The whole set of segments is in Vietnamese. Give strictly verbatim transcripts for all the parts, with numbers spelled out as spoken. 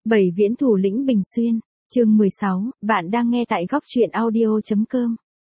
Bảy viễn thủ lĩnh Bình Xuyên, chương mười sáu, bạn đang nghe tại góc truyện audio.com.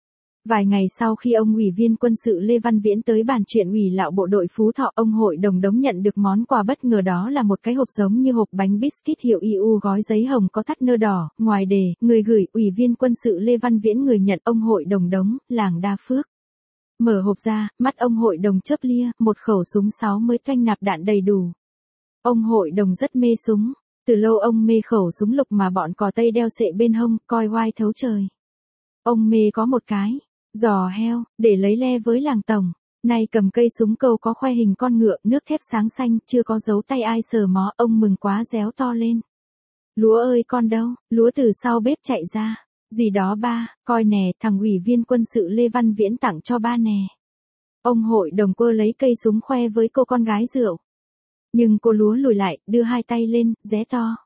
Vài ngày sau khi ông Ủy viên quân sự Lê Văn Viễn tới bàn chuyện ủy lạo bộ đội Phú Thọ, ông Hội Đồng Đống nhận được món quà bất ngờ, đó là một cái hộp giống như hộp bánh biscuit hiệu e u gói giấy hồng có thắt nơ đỏ, ngoài đề, người gửi, Ủy viên quân sự Lê Văn Viễn, người nhận, ông Hội Đồng Đống, làng Đa Phước. Mở hộp ra, mắt ông Hội Đồng chớp lia, một khẩu súng sáu mới toanh nạp đạn đầy đủ. Ông Hội Đồng rất mê súng. Từ lâu ông mê khẩu súng lục mà bọn cò Tây đeo xệ bên hông, coi oai thấu trời. Ông mê có một cái giò heo, để lấy le với làng Tổng. Nay cầm cây súng câu có khoe hình con ngựa, nước thép sáng xanh, chưa có dấu tay ai sờ mó, ông mừng quá réo to lên. Lúa ơi con đâu, lúa từ sau bếp chạy ra. Gì đó ba, coi nè, thằng Ủy viên quân sự Lê Văn Viễn tặng cho ba nè. Ông Hội Đồng quơ lấy cây súng khoe với cô con gái rượu. Nhưng cô lúa lùi lại, đưa hai tay lên, ré to.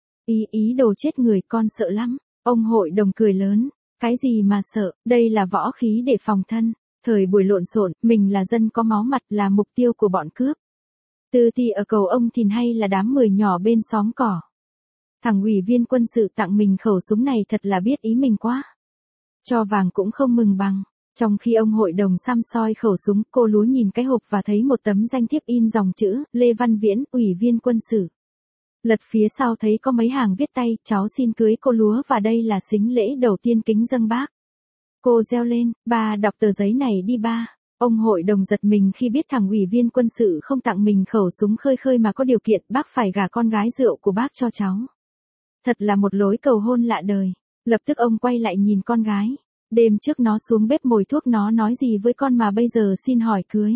Ý ý đồ chết người, con sợ lắm. Ông Hội Đồng cười lớn. Cái gì mà sợ, đây là võ khí để phòng thân. Thời buổi lộn xộn, mình là dân có máu mặt, là mục tiêu của bọn cướp. Từ thì ở cầu ông Thìn hay là đám mười nhỏ bên xóm cỏ. Thằng Ủy viên quân sự tặng mình khẩu súng này thật là biết ý mình quá. Cho vàng cũng không mừng bằng. Trong khi ông Hội Đồng xăm soi khẩu súng, cô lúa nhìn cái hộp và thấy một tấm danh thiếp in dòng chữ, Lê Văn Viễn, Ủy viên quân sự. Lật phía sau thấy có mấy hàng viết tay, cháu xin cưới cô lúa và đây là sính lễ đầu tiên kính dâng bác. Cô reo lên, ba đọc tờ giấy này đi ba. Ông Hội Đồng giật mình khi biết thằng Ủy viên quân sự không tặng mình khẩu súng khơi khơi mà có điều kiện, bác phải gả con gái rượu của bác cho cháu. Thật là một lối cầu hôn lạ đời. Lập tức ông quay lại nhìn con gái. Đêm trước nó xuống bếp mồi thuốc, nó nói gì với con mà bây giờ xin hỏi cưới.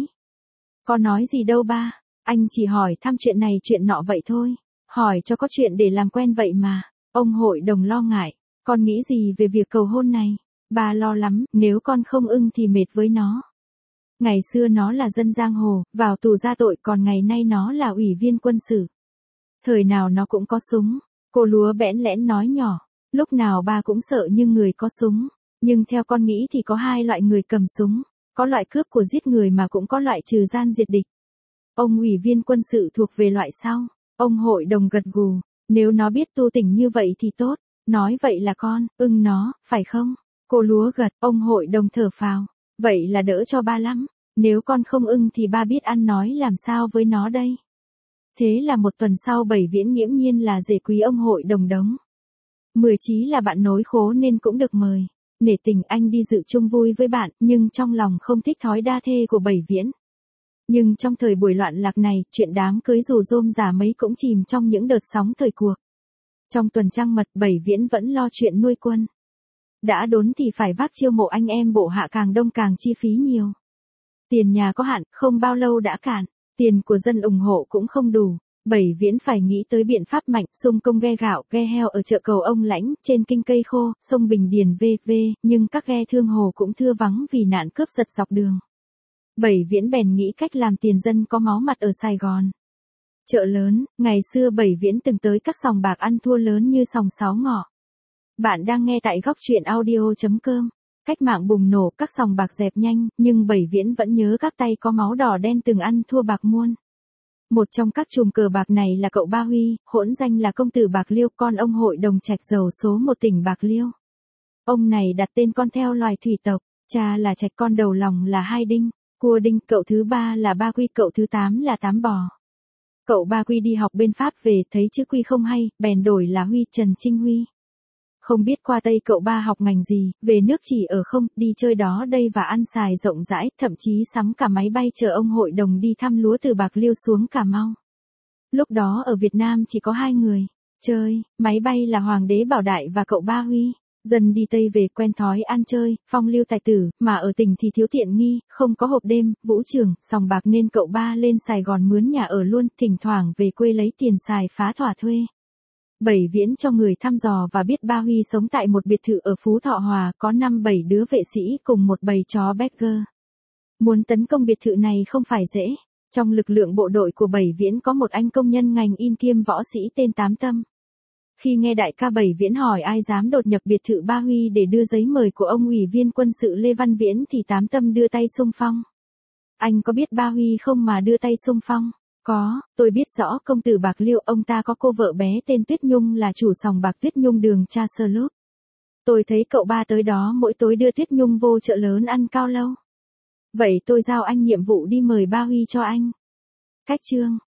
Con nói gì đâu ba, anh chỉ hỏi thăm chuyện này chuyện nọ vậy thôi. Hỏi cho có chuyện để làm quen vậy mà. Ông Hội Đồng lo ngại. Con nghĩ gì về việc cầu hôn này? Ba lo lắm, nếu con không ưng thì mệt với nó. Ngày xưa nó là dân giang hồ, vào tù ra tội, còn ngày nay nó là ủy viên quân sự. Thời nào nó cũng có súng. Cô lúa bẽn lẽn nói nhỏ. Lúc nào ba cũng sợ nhưng người có súng. Nhưng theo con nghĩ thì có hai loại người cầm súng. Có loại cướp của giết người mà cũng có loại trừ gian diệt địch. Ông Ủy viên quân sự thuộc về loại sau. Ông Hội Đồng gật gù. Nếu nó biết tu tỉnh như vậy thì tốt. Nói vậy là con, ưng nó, phải không? Cô lúa gật, ông Hội Đồng thở phào. Vậy là đỡ cho ba lắm. Nếu con không ưng thì ba biết ăn nói làm sao với nó đây. Thế là một tuần sau Bảy Viễn nghiễm nhiên là rể quý ông Hội Đồng Đống. Mười Chí là bạn nối khố nên cũng được mời. Nể tình anh đi dự chung vui với bạn, nhưng trong lòng không thích thói đa thê của Bảy Viễn. Nhưng trong thời buổi loạn lạc này, chuyện đám cưới dù rôm rả mấy cũng chìm trong những đợt sóng thời cuộc. Trong tuần trăng mật, Bảy Viễn vẫn lo chuyện nuôi quân. Đã đốn thì phải vác chiêu mộ anh em bộ hạ, càng đông càng chi phí nhiều. Tiền nhà có hạn, không bao lâu đã cạn. Tiền của dân ủng hộ cũng không đủ. Bảy Viễn phải nghĩ tới biện pháp mạnh, xung công ghe gạo, ghe heo ở chợ cầu ông Lãnh, trên kinh cây khô, sông Bình Điền vân vân, nhưng các ghe thương hồ cũng thưa vắng vì nạn cướp giật dọc đường. Bảy Viễn bèn nghĩ cách làm tiền dân có máu mặt ở Sài Gòn. Chợ lớn, ngày xưa Bảy Viễn từng tới các sòng bạc ăn thua lớn như sòng Sáu Ngọ. Bạn đang nghe tại góc truyện audio.com. Cách mạng bùng nổ, các sòng bạc dẹp nhanh, nhưng Bảy Viễn vẫn nhớ các tay có máu đỏ đen từng ăn thua bạc muôn. Một trong các chùm cờ bạc này là cậu Ba Huy, hỗn danh là công tử Bạc Liêu, con ông Hội Đồng Trạch giàu số một tỉnh Bạc Liêu. Ông này đặt tên con theo loài thủy tộc, cha là Trạch, con đầu lòng là Hai Đinh, cua Đinh, cậu thứ ba là Ba Quy, cậu thứ tám là Tám Bò. Cậu Ba Quy đi học bên Pháp về, thấy chữ Quy không hay, bèn đổi là Huy, Trần Trinh Huy. Không biết qua Tây cậu Ba học ngành gì, về nước chỉ ở không, đi chơi đó đây và ăn xài rộng rãi, thậm chí sắm cả máy bay chở ông Hội Đồng đi thăm lúa từ Bạc Liêu xuống Cà Mau. Lúc đó ở Việt Nam chỉ có hai người chơi máy bay là Hoàng đế Bảo Đại và cậu Ba Huy. Dân đi Tây về quen thói ăn chơi, phong lưu tài tử, mà ở tỉnh thì thiếu tiện nghi, không có hộp đêm, vũ trường, sòng bạc nên cậu Ba lên Sài Gòn mướn nhà ở luôn, thỉnh thoảng về quê lấy tiền xài phá thỏa thuê. Bảy Viễn cho người thăm dò và biết Ba Huy sống tại một biệt thự ở Phú Thọ Hòa, có năm bảy đứa vệ sĩ cùng một bầy chó Beagle. Muốn tấn công biệt thự này không phải dễ. Trong lực lượng bộ đội của Bảy Viễn có một anh công nhân ngành in kiêm võ sĩ tên Tám Tâm. Khi nghe đại ca Bảy Viễn hỏi ai dám đột nhập biệt thự Ba Huy để đưa giấy mời của ông Ủy viên quân sự Lê Văn Viễn thì Tám Tâm đưa tay xung phong. Anh có biết Ba Huy không mà đưa tay xung phong? Có, tôi biết rõ công tử Bạc Liêu, ông ta có cô vợ bé tên Tuyết Nhung là chủ sòng bạc Tuyết Nhung đường Charlotte. Tôi thấy cậu ba tới đó mỗi tối đưa Tuyết Nhung vô chợ lớn ăn cao lâu. Vậy tôi giao anh nhiệm vụ đi mời ba Huy cho anh. Cách chương.